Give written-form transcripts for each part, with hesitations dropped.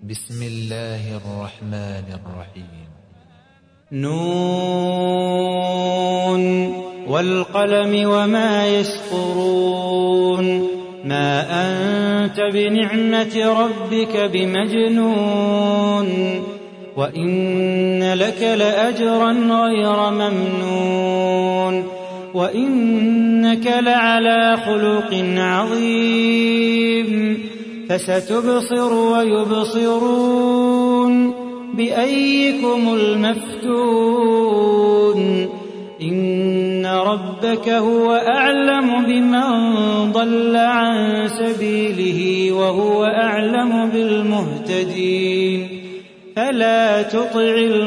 بسم الله الرحمن الرحيم. نون والقلم وما يسطرون ما أنت بنعمة ربك بمجنون وإن لك لأجرا غير ممنون وإنك لعلى خلق عظيم فستبصر ويبصرون بأيكم المفتون إن ربك هو أعلم بمن ضل عن سبيله وهو أعلم بالمهتدين فلا تطع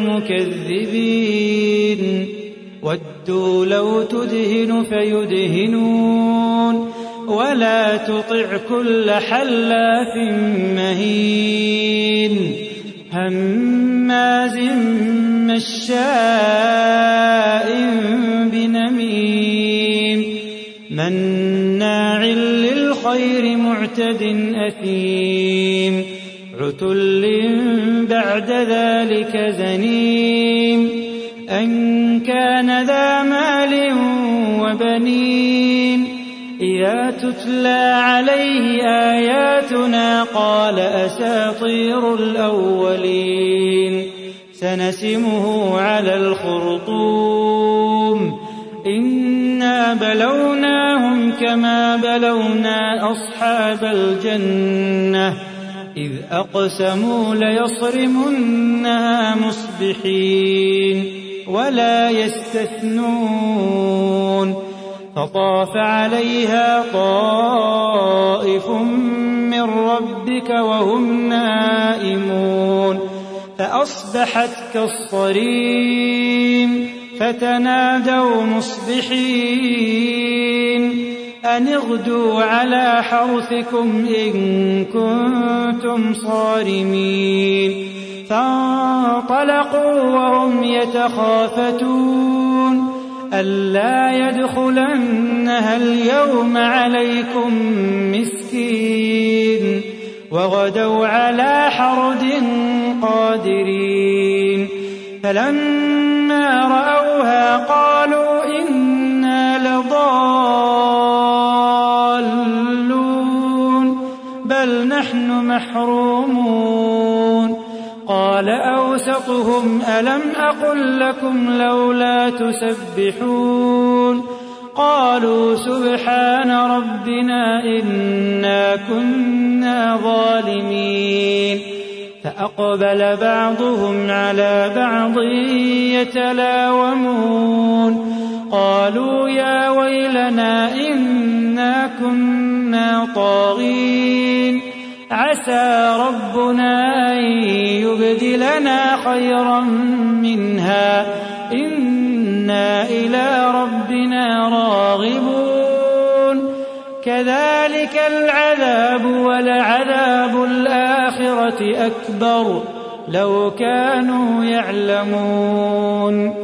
المكذبين ودوا لو تدهن فيدهنون ولا تطع كل حلاف مهين هماز مشاء بنميم مناع للخير معتد أثيم عتل بعد ذلك زنيم أن كان ذا مال وبنين إذا تتلى عليه آياتنا قال أساطير الأولين سنسمه على الخرطوم إنا بلوناهم كما بلونا أصحاب الجنة إذ أقسموا ليصرمنها مصبحين ولا يستثنون فطاف عليها طائف من ربك وهم نائمون فأصبحت كالصريم فتنادوا مصبحين أن اغدوا على حرثكم إن كنتم صارمين فانطلقوا وهم يتخافتون ألا يدخلنها اليوم عليكم مسكين وغدوا على حرد قادرين فلما رأوها قالوا إنا لضالون بل نحن محرومون قال أوسطهم ألم أقل لكم لولا تسبحون قالوا سبحان ربنا إنا كنا ظالمين فأقبل بعضهم على بعض يتلاومون قالوا يا ويلنا إنا كنا طاغين عسى ربنا أن يبدلنا خيرا منها إنا إلى ربنا راغبون كذلك العذاب ولعذاب الآخرة أكبر لو كانوا يعلمون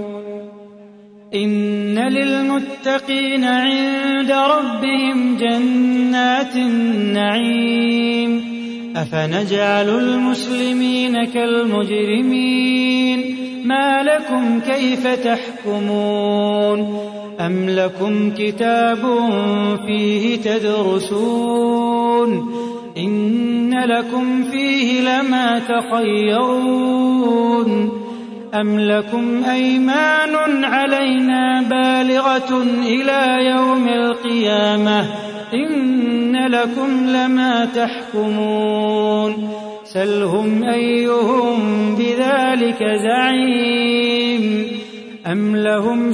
إن للمتقين عند ربهم جنات النعيم أفنجعل المسلمين كالمجرمين ما لكم كيف تحكمون أم لكم كتاب فيه تدرسون إن لكم فيه لما تخيرون أم لكم أيمان علينا بالغة إلى يوم القيامة إن لكم لما تحكمون سلهم أيهم بذلك زعيم أم لهم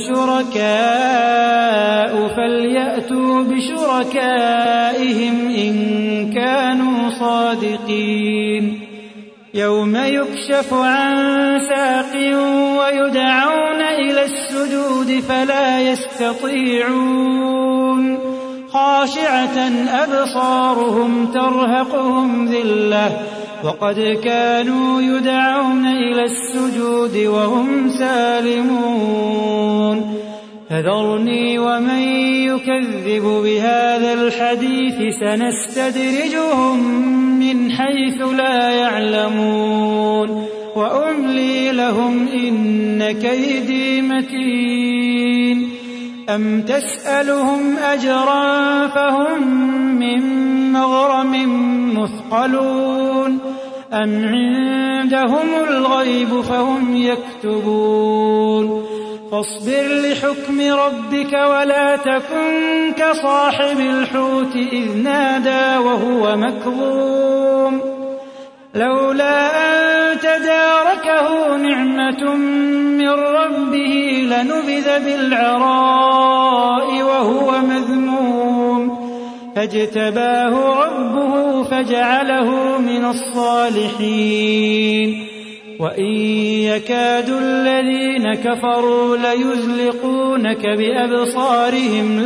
شركاء فليأتوا بشركائهم إن كانوا صادقين يوم يكشف عن ساق ويدعون إلى السجود فلا يستطيعون خاشعة أبصارهم ترهقهم ذلة وقد كانوا يدعون إلى السجود وهم سالمون فذرني ومن يكذب بهذا الحديث سنستدرجهم من حيث لا يعلمون وأملي لهم إن كيدي متين أم تسألهم أجرا فهم من مغرم مثقلون أم عندهم الغيب فهم يكتبون فاصبر لحكم ربك ولا تكن كصاحب الحوت إذ نادى وهو مكظوم لولا أن تداركه نعمة من ربه لنبذ بالعراء وهو مذموم فاجتباه ربه فجعله من الصالحين وإن يكاد الذين كفروا ليزلقونك بأبصارهم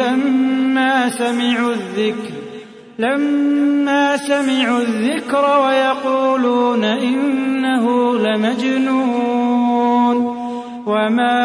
لما سمعوا الذكر ويقولون إنه لمجنون وما